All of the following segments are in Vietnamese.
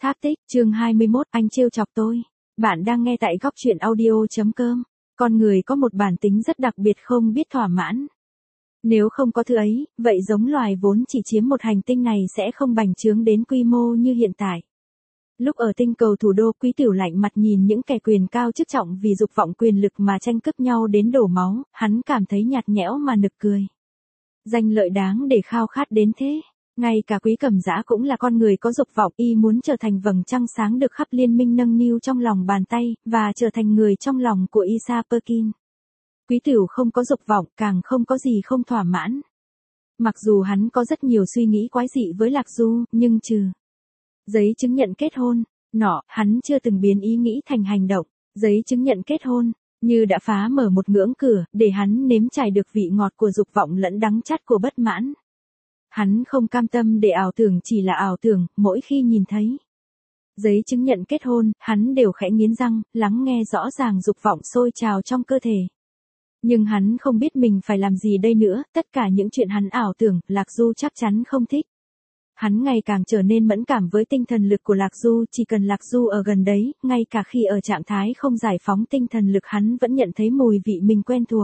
Tháp tích, chương 21, anh trêu chọc tôi. Bạn đang nghe tại góc truyện audio.com. Con người có một bản tính rất đặc biệt không biết thỏa mãn. Nếu không có thứ ấy, vậy giống loài vốn chỉ chiếm một hành tinh này sẽ không bành trướng đến quy mô như hiện tại. Lúc ở tinh cầu thủ đô, Quý Tiểu lạnh mặt nhìn những kẻ quyền cao chức trọng vì dục vọng quyền lực mà tranh cướp nhau đến đổ máu, hắn cảm thấy nhạt nhẽo mà nực cười. Danh lợi đáng để khao khát đến thế. Ngay cả Quý Cẩm Dã cũng là con người có dục vọng, y muốn trở thành vầng trăng sáng được khắp liên minh nâng niu trong lòng bàn tay, và trở thành người trong lòng của Isa Perkin. Quý Tiểu không có dục vọng, càng không có gì không thỏa mãn. Mặc dù hắn có rất nhiều suy nghĩ quái dị với Lạc Du, nhưng trừ giấy chứng nhận kết hôn, hắn chưa từng biến ý nghĩ thành hành động. Giấy chứng nhận kết hôn, như đã phá mở một ngưỡng cửa, để hắn nếm trải được vị ngọt của dục vọng lẫn đắng chát của bất mãn. Hắn không cam tâm để ảo tưởng chỉ là ảo tưởng, mỗi khi nhìn thấy giấy chứng nhận kết hôn, hắn đều khẽ nghiến răng, lắng nghe rõ ràng dục vọng sôi trào trong cơ thể. Nhưng hắn không biết mình phải làm gì đây nữa, tất cả những chuyện hắn ảo tưởng, Lạc Du chắc chắn không thích. Hắn ngày càng trở nên mẫn cảm với tinh thần lực của Lạc Du, chỉ cần Lạc Du ở gần đấy, ngay cả khi ở trạng thái không giải phóng tinh thần lực hắn vẫn nhận thấy mùi vị mình quen thuộc.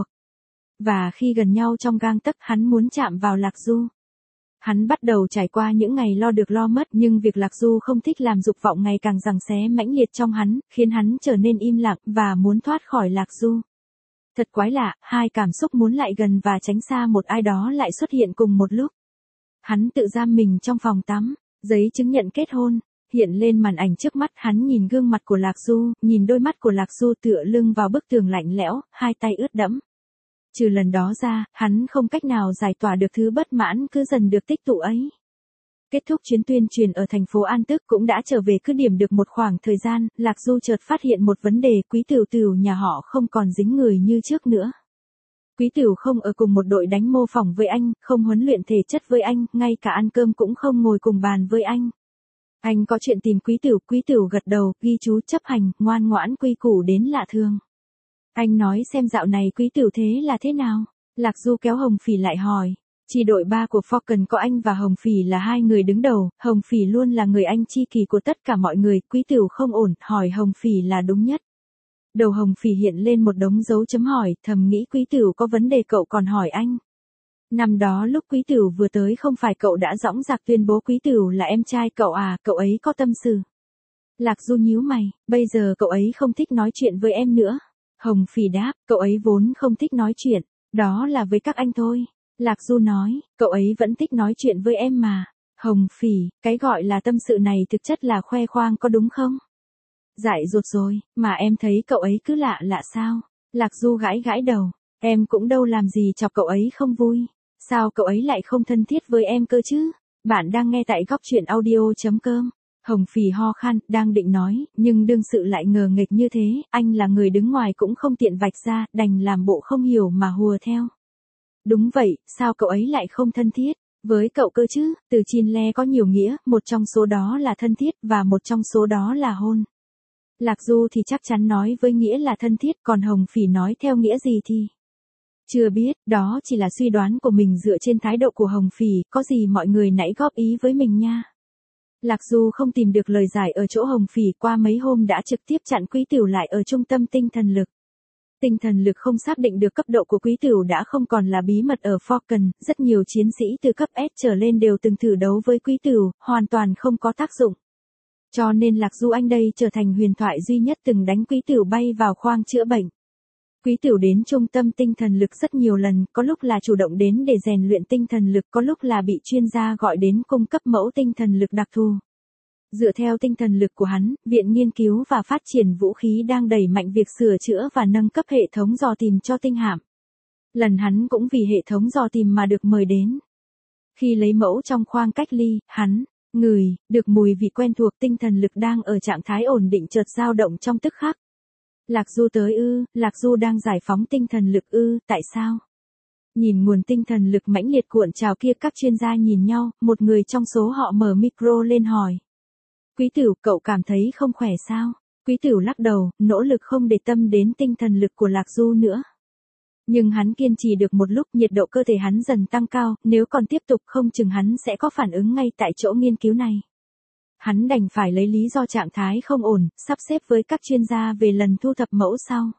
Và khi gần nhau trong gang tấc hắn muốn chạm vào Lạc Du. Hắn bắt đầu trải qua những ngày lo được lo mất, nhưng việc Lạc Du không thích làm dục vọng ngày càng giằng xé mãnh liệt trong hắn, khiến hắn trở nên im lặng và muốn thoát khỏi Lạc Du. Thật quái lạ, hai cảm xúc muốn lại gần và tránh xa một ai đó lại xuất hiện cùng một lúc. Hắn tự giam mình trong phòng tắm, giấy chứng nhận kết hôn hiện lên màn ảnh trước mắt, hắn nhìn gương mặt của Lạc Du, nhìn đôi mắt của Lạc Du tựa lưng vào bức tường lạnh lẽo, hai tay ướt đẫm. Trừ lần đó ra, hắn không cách nào giải tỏa được thứ bất mãn cứ dần được tích tụ ấy. Kết thúc chuyến tuyên truyền ở thành phố An Tức cũng đã trở về cứ điểm được một khoảng thời gian, Lạc Du chợt phát hiện một vấn đề, Quý Tiểu Tiểu nhà họ không còn dính người như trước nữa. Quý Tiểu không ở cùng một đội đánh mô phỏng với anh, không huấn luyện thể chất với anh, ngay cả ăn cơm cũng không ngồi cùng bàn với anh. Anh có chuyện tìm Quý Tiểu gật đầu, ghi chú chấp hành, ngoan ngoãn quy củ đến lạ thường. Anh nói xem dạo này Quý Tiểu thế là thế nào? Lạc Du kéo Hồng Phỉ lại hỏi. Chi đội 3 của Falcon có anh và Hồng Phỉ là hai người đứng đầu, Hồng Phỉ luôn là người anh tri kỷ của tất cả mọi người, Quý Tiểu không ổn, hỏi Hồng Phỉ là đúng nhất. Đầu Hồng Phỉ hiện lên một đống dấu chấm hỏi, thầm nghĩ Quý Tiểu có vấn đề cậu còn hỏi anh. Năm đó lúc Quý Tiểu vừa tới không phải cậu đã dõng dạc tuyên bố Quý Tiểu là em trai cậu à, cậu ấy có tâm sự. Lạc Du nhíu mày, bây giờ cậu ấy không thích nói chuyện với em nữa. Hồng Phỉ đáp, cậu ấy vốn không thích nói chuyện, đó là với các anh thôi. Lạc Du nói, cậu ấy vẫn thích nói chuyện với em mà. Hồng Phỉ, cái gọi là tâm sự này thực chất là khoe khoang có đúng không? Dại dột rồi, mà em thấy cậu ấy cứ lạ lạ sao? Lạc Du gãi gãi đầu, em cũng đâu làm gì chọc cậu ấy không vui. Sao cậu ấy lại không thân thiết với em cơ chứ? Bạn đang nghe tại góc truyện audio.com. Hồng Phỉ ho khan, đang định nói, nhưng đương sự lại ngờ nghệch như thế, anh là người đứng ngoài cũng không tiện vạch ra, đành làm bộ không hiểu mà hùa theo. Đúng vậy, sao cậu ấy lại không thân thiết với cậu cơ chứ? Từ Chin Le có nhiều nghĩa, một trong số đó là thân thiết và một trong số đó là hôn. Lạc Du thì chắc chắn nói với nghĩa là thân thiết, còn Hồng Phỉ nói theo nghĩa gì thì chưa biết, đó chỉ là suy đoán của mình dựa trên thái độ của Hồng Phỉ, có gì mọi người nãy góp ý với mình nha. Lạc Du không tìm được lời giải ở chỗ Hồng Phỉ, qua mấy hôm đã trực tiếp chặn Quý Tiểu lại ở trung tâm tinh thần lực. Tinh thần lực không xác định được cấp độ của Quý Tiểu đã không còn là bí mật ở Falcon, rất nhiều chiến sĩ từ cấp S trở lên đều từng thử đấu với Quý Tiểu, hoàn toàn không có tác dụng. Cho nên Lạc Du anh đây trở thành huyền thoại duy nhất từng đánh Quý Tiểu bay vào khoang chữa bệnh. Quý Tiểu đến trung tâm tinh thần lực rất nhiều lần, có lúc là chủ động đến để rèn luyện tinh thần lực, có lúc là bị chuyên gia gọi đến cung cấp mẫu tinh thần lực đặc thù. Dựa theo tinh thần lực của hắn, Viện Nghiên cứu và Phát triển Vũ khí đang đẩy mạnh việc sửa chữa và nâng cấp hệ thống dò tìm cho tinh hạm. Lần hắn cũng vì hệ thống dò tìm mà được mời đến. Khi lấy mẫu trong khoang cách ly, hắn ngửi được mùi vị quen thuộc, tinh thần lực đang ở trạng thái ổn định chợt dao động trong tức khắc. Lạc Du tới ư? Lạc Du đang giải phóng tinh thần lực ư? Tại sao? Nhìn nguồn tinh thần lực mãnh liệt cuộn trào kia, các chuyên gia nhìn nhau, một người trong số họ mở micro lên hỏi. Quý Tiểu, cậu cảm thấy không khỏe sao? Quý Tiểu lắc đầu, nỗ lực không để tâm đến tinh thần lực của Lạc Du nữa. Nhưng hắn kiên trì được một lúc, nhiệt độ cơ thể hắn dần tăng cao, nếu còn tiếp tục không chừng hắn sẽ có phản ứng ngay tại chỗ nghiên cứu này. Hắn đành phải lấy lý do trạng thái không ổn, sắp xếp với các chuyên gia về lần thu thập mẫu sau.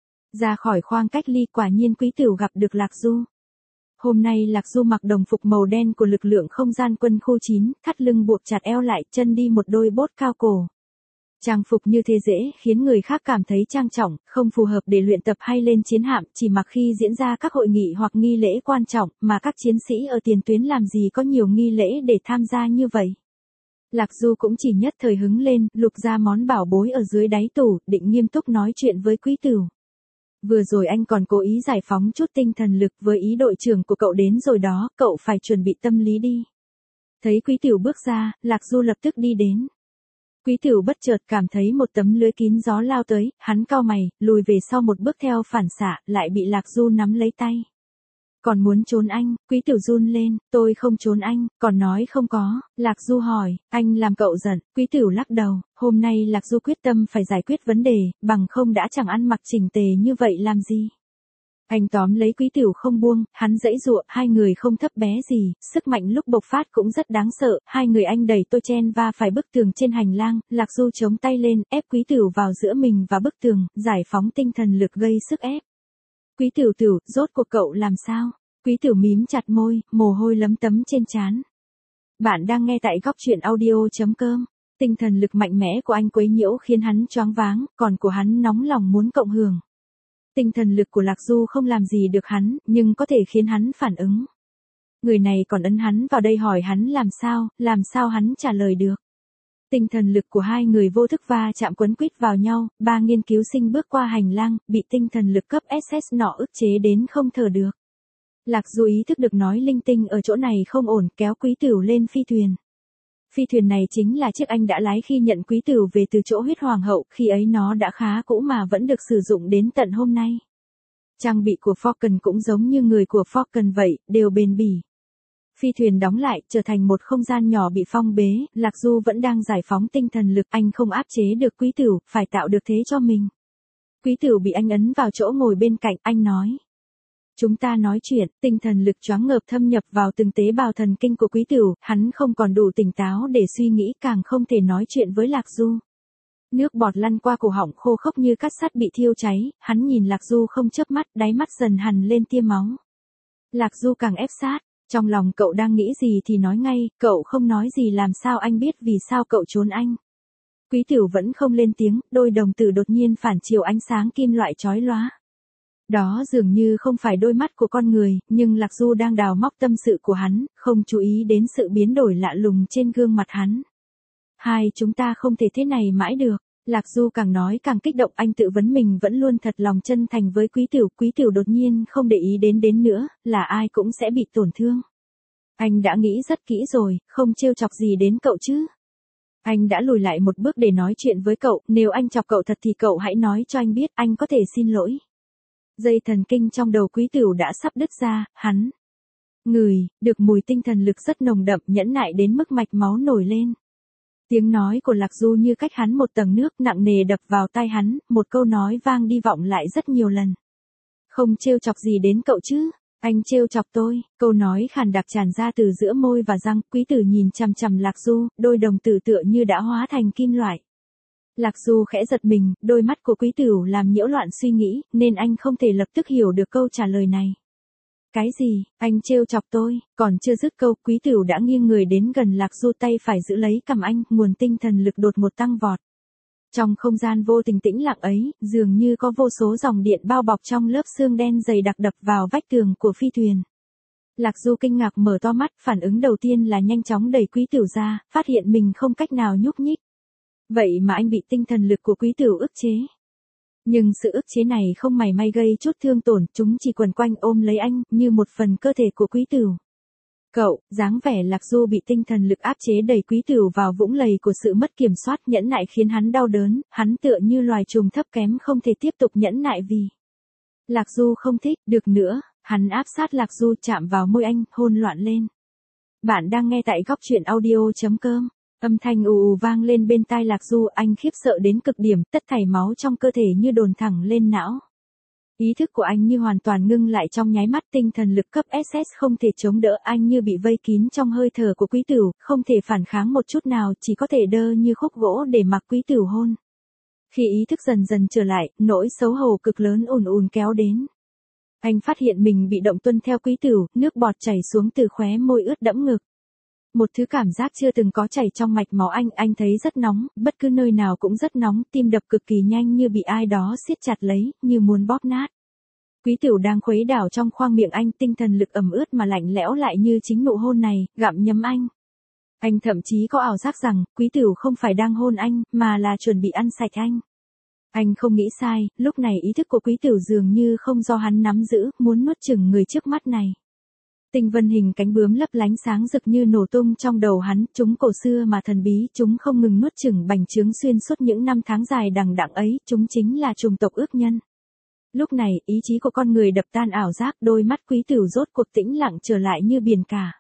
Ra khỏi khoang cách ly quả nhiên Quý Tửu gặp được Lạc Du. Hôm nay Lạc Du mặc đồng phục màu đen của lực lượng không gian quân khu 9, thắt lưng buộc chặt eo lại, chân đi một đôi bốt cao cổ. Trang phục như thế dễ khiến người khác cảm thấy trang trọng, không phù hợp để luyện tập hay lên chiến hạm, chỉ mặc khi diễn ra các hội nghị hoặc nghi lễ quan trọng, mà các chiến sĩ ở tiền tuyến làm gì có nhiều nghi lễ để tham gia như vậy. Lạc Du cũng chỉ nhất thời hứng lên, lục ra món bảo bối ở dưới đáy tủ, định nghiêm túc nói chuyện với Quý Tửu. Vừa rồi anh còn cố ý giải phóng chút tinh thần lực với ý đội trưởng của cậu đến rồi đó, cậu phải chuẩn bị tâm lý đi. Thấy Quý Tửu bước ra, Lạc Du lập tức đi đến. Quý Tửu bất chợt cảm thấy một tấm lưới kín gió lao tới, hắn cau mày, lùi về sau một bước theo phản xạ, lại bị Lạc Du nắm lấy tay. Còn muốn trốn anh, Quý Tửu run lên, tôi không trốn anh, còn nói không có. Lạc Du hỏi, anh làm cậu giận. Quý Tửu lắc đầu, hôm nay Lạc Du quyết tâm phải giải quyết vấn đề, bằng không đã chẳng ăn mặc chỉnh tề như vậy làm gì. Anh tóm lấy Quý Tửu không buông, hắn giãy giụa, hai người không thấp bé gì, sức mạnh lúc bộc phát cũng rất đáng sợ, hai người anh đẩy tôi chen va phải bức tường trên hành lang, Lạc Du chống tay lên, ép Quý Tửu vào giữa mình và bức tường, giải phóng tinh thần lực gây sức ép. Quý Tửu Tửu, rốt cuộc cậu làm sao? Quý Tửu mím chặt môi, mồ hôi lấm tấm trên trán. Bạn đang nghe tại góc truyện audio.com. Tinh thần lực mạnh mẽ của anh quấy nhiễu khiến hắn choáng váng, còn của hắn nóng lòng muốn cộng hưởng. Tinh thần lực của Lạc Du không làm gì được hắn, nhưng có thể khiến hắn phản ứng. Người này còn ấn hắn vào đây hỏi hắn làm sao hắn trả lời được. Tinh thần lực của hai người vô thức va chạm quấn quýt vào nhau, ba nghiên cứu sinh bước qua hành lang, bị tinh thần lực cấp SS nọ ức chế đến không thở được. Lạc Du ý thức được nói linh tinh ở chỗ này không ổn, kéo Quý Tửu lên phi thuyền. Phi thuyền này chính là chiếc anh đã lái khi nhận Quý Tửu về từ chỗ huyết hoàng hậu, khi ấy nó đã khá cũ mà vẫn được sử dụng đến tận hôm nay. Trang bị của Falcon cũng giống như người của Falcon vậy, đều bền bỉ. Phi thuyền đóng lại, trở thành một không gian nhỏ bị phong bế, Lạc Du vẫn đang giải phóng tinh thần lực, anh không áp chế được Quý Tửu, phải tạo được thế cho mình. Quý Tửu bị anh ấn vào chỗ ngồi bên cạnh, anh nói. Chúng ta nói chuyện, tinh thần lực choáng ngợp thâm nhập vào từng tế bào thần kinh của Quý Tửu, hắn không còn đủ tỉnh táo để suy nghĩ, càng không thể nói chuyện với Lạc Du. Nước bọt lăn qua cổ họng khô khốc như cát sắt bị thiêu cháy, hắn nhìn Lạc Du không chớp mắt, đáy mắt dần hằn lên tia máu. Lạc Du càng ép sát, trong lòng cậu đang nghĩ gì thì nói ngay, cậu không nói gì làm sao anh biết vì sao cậu trốn anh. Quý Tửu vẫn không lên tiếng, đôi đồng tử đột nhiên phản chiếu ánh sáng kim loại chói lóa. Đó dường như không phải đôi mắt của con người, nhưng Lạc Du đang đào móc tâm sự của hắn, không chú ý đến sự biến đổi lạ lùng trên gương mặt hắn. Chúng ta không thể thế này mãi được. Lạc Du càng nói càng kích động, anh tự vấn mình vẫn luôn thật lòng chân thành với Quý Tửu đột nhiên không để ý đến nữa, là ai cũng sẽ bị tổn thương. Anh đã nghĩ rất kỹ rồi, không trêu chọc gì đến cậu chứ. Anh đã lùi lại một bước để nói chuyện với cậu, nếu anh chọc cậu thật thì cậu hãy nói cho anh biết, anh có thể xin lỗi. Dây thần kinh trong đầu Quý Tửu đã sắp đứt ra, hắn ngửi được mùi tinh thần lực rất nồng đậm, nhẫn nại đến mức mạch máu nổi lên. Tiếng nói của Lạc Du như cách hắn một tầng nước, nặng nề đập vào tai hắn, một câu nói vang đi vọng lại rất nhiều lần. Không trêu chọc gì đến cậu chứ, anh trêu chọc tôi. Câu nói khàn đặc tràn ra từ giữa môi và răng. Quý Tửu nhìn chằm chằm Lạc Du, đôi đồng tử tựa như đã hóa thành kim loại. Lạc Du khẽ giật mình, đôi mắt của Quý Tửu làm nhiễu loạn suy nghĩ, nên anh không thể lập tức hiểu được câu trả lời này. Cái gì, anh trêu chọc tôi? Còn chưa dứt câu, Quý Tửu đã nghiêng người đến gần Lạc Du, tay phải giữ lấy cằm anh, nguồn tinh thần lực đột một tăng vọt. Trong không gian vô tình tĩnh lặng ấy, dường như có vô số dòng điện bao bọc trong lớp xương đen dày đặc đập vào vách tường của phi thuyền. Lạc Du kinh ngạc mở to mắt, phản ứng đầu tiên là nhanh chóng đẩy Quý Tửu ra, phát hiện mình không cách nào nhúc nhích. Vậy mà anh bị tinh thần lực của Quý Tửu ức chế. Nhưng sự ức chế này không mảy may gây chút thương tổn, chúng chỉ quần quanh ôm lấy anh, như một phần cơ thể của Quý Tửu. Cậu, dáng vẻ Lạc Du bị tinh thần lực áp chế đẩy Quý Tửu vào vũng lầy của sự mất kiểm soát, nhẫn nại khiến hắn đau đớn, hắn tựa như loài trùng thấp kém không thể tiếp tục nhẫn nại vì Lạc Du không thích, được nữa, hắn áp sát Lạc Du chạm vào môi anh, hôn loạn lên. Bạn đang nghe tại góc truyện audio.com. Âm thanh ù vang lên bên tai Lạc Du, anh khiếp sợ đến cực điểm, tất thảy máu trong cơ thể như đồn thẳng lên não. Ý thức của anh như hoàn toàn ngưng lại trong nháy mắt, tinh thần lực cấp SS không thể chống đỡ, anh như bị vây kín trong hơi thở của Quý Tửu, không thể phản kháng một chút nào, chỉ có thể đơ như khúc gỗ để mặc Quý Tửu hôn. Khi ý thức dần dần trở lại, nỗi xấu hổ cực lớn ùn ùn kéo đến. Anh phát hiện mình bị động tuân theo Quý Tửu, nước bọt chảy xuống từ khóe môi ướt đẫm ngực. Một thứ cảm giác chưa từng có chảy trong mạch máu anh thấy rất nóng, bất cứ nơi nào cũng rất nóng, tim đập cực kỳ nhanh như bị ai đó siết chặt lấy, như muốn bóp nát. Quý Tửu đang khuấy đảo trong khoang miệng anh, tinh thần lực ẩm ướt mà lạnh lẽo lại như chính nụ hôn này, gặm nhấm anh. Anh thậm chí có ảo giác rằng, Quý Tửu không phải đang hôn anh, mà là chuẩn bị ăn sạch anh. Anh không nghĩ sai, lúc này ý thức của Quý Tửu dường như không do hắn nắm giữ, muốn nuốt chửng người trước mắt này. Tinh vân hình cánh bướm lấp lánh sáng rực như nổ tung trong đầu hắn, chúng cổ xưa mà thần bí, chúng không ngừng nuốt chửng bành trướng xuyên suốt những năm tháng dài đằng đẵng ấy, chúng chính là chủng tộc ước nhân. Lúc này, ý chí của con người đập tan ảo giác, đôi mắt Quý Tửu rốt cuộc tĩnh lặng trở lại như biển cả.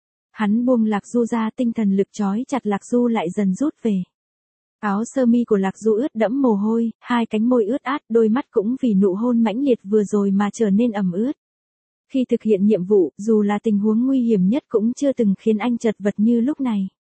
Hắn buông Lạc Du ra, tinh thần lực trói chặt Lạc Du lại dần rút về. Áo sơ mi của Lạc Du ướt đẫm mồ hôi, hai cánh môi ướt át, đôi mắt cũng vì nụ hôn mãnh liệt vừa rồi mà trở nên ẩm ướt. Khi thực hiện nhiệm vụ, dù là tình huống nguy hiểm nhất cũng chưa từng khiến anh chật vật như lúc này.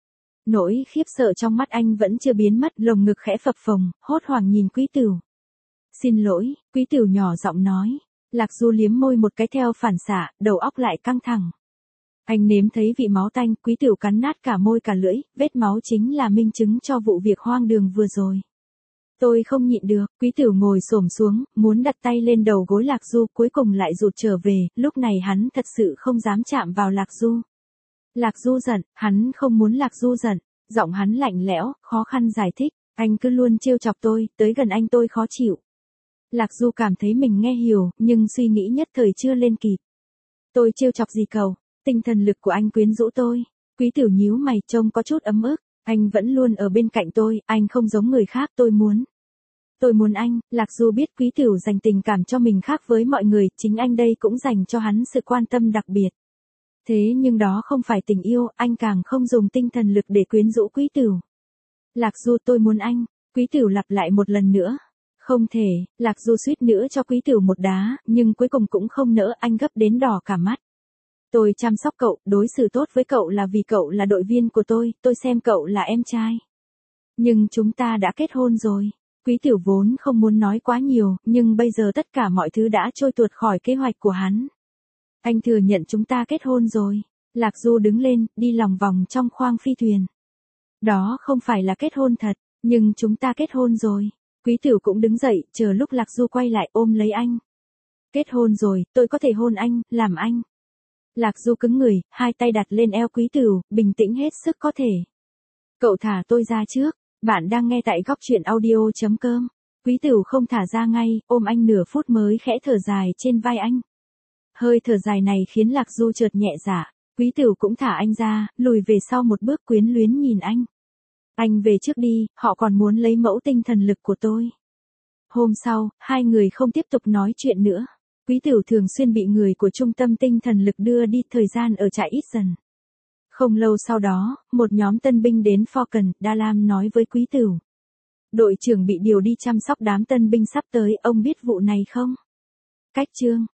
Nỗi khiếp sợ trong mắt anh vẫn chưa biến mất, lồng ngực khẽ phập phồng, hốt hoảng nhìn Quý Tửu. Xin lỗi, Quý Tửu nhỏ giọng nói. Lạc Du liếm môi một cái theo phản xạ, đầu óc lại căng thẳng. Anh nếm thấy vị máu tanh, Quý Tửu cắn nát cả môi cả lưỡi, vết máu chính là minh chứng cho vụ việc hoang đường vừa rồi. Tôi không nhịn được, Quý Tửu ngồi xổm xuống, muốn đặt tay lên đầu gối Lạc Du, cuối cùng lại rụt trở về, lúc này hắn thật sự không dám chạm vào Lạc Du. Lạc Du giận, hắn không muốn Lạc Du giận, giọng hắn lạnh lẽo, khó khăn giải thích, anh cứ luôn trêu chọc tôi, tới gần anh tôi khó chịu. Lạc Du cảm thấy mình nghe hiểu, nhưng suy nghĩ nhất thời chưa lên kịp. Tôi trêu chọc gì cậu? Tinh thần lực của anh quyến rũ tôi. Quý Tửu nhíu mày trông có chút ấm ức. Anh vẫn luôn ở bên cạnh tôi, anh không giống người khác, tôi muốn anh. Lạc Du biết Quý Tửu dành tình cảm cho mình khác với mọi người, chính anh đây cũng dành cho hắn sự quan tâm đặc biệt. Thế nhưng đó không phải tình yêu, anh càng không dùng tinh thần lực để quyến rũ Quý Tửu. Lạc Du, tôi muốn anh. Quý Tửu lặp lại một lần nữa. Không thể, Lạc Du suýt nữa cho Quý Tửu một đá, nhưng cuối cùng cũng không nỡ, anh gấp đến đỏ cả mắt. Tôi chăm sóc cậu, đối xử tốt với cậu là vì cậu là đội viên của tôi xem cậu là em trai. Nhưng chúng ta đã kết hôn rồi. Quý Tửu vốn không muốn nói quá nhiều, nhưng bây giờ tất cả mọi thứ đã trôi tuột khỏi kế hoạch của hắn. Anh thừa nhận chúng ta kết hôn rồi. Lạc Du đứng lên, đi lòng vòng trong khoang phi thuyền. Đó không phải là kết hôn thật, nhưng chúng ta kết hôn rồi. Quý Tửu cũng đứng dậy, chờ lúc Lạc Du quay lại ôm lấy anh. Kết hôn rồi, tôi có thể hôn anh, làm anh. Lạc Du cứng người, hai tay đặt lên eo Quý Tửu, bình tĩnh hết sức có thể. Cậu thả tôi ra trước, bạn đang nghe tại góc truyện audio.com. Quý Tửu không thả ra ngay, ôm anh nửa phút mới khẽ thở dài trên vai anh. Hơi thở dài này khiến Lạc Du chợt nhẹ dạ, Quý Tửu cũng thả anh ra, lùi về sau một bước quyến luyến nhìn anh. Anh về trước đi, họ còn muốn lấy mẫu tinh thần lực của tôi. Hôm sau, hai người không tiếp tục nói chuyện nữa. Quý Tửu thường xuyên bị người của trung tâm tinh thần lực đưa đi thời gian ở trại ít dần. Không lâu sau đó, một nhóm tân binh đến Falcon, Đa Lam nói với Quý Tửu. Đội trưởng bị điều đi chăm sóc đám tân binh sắp tới, ông biết vụ này không? Cách chương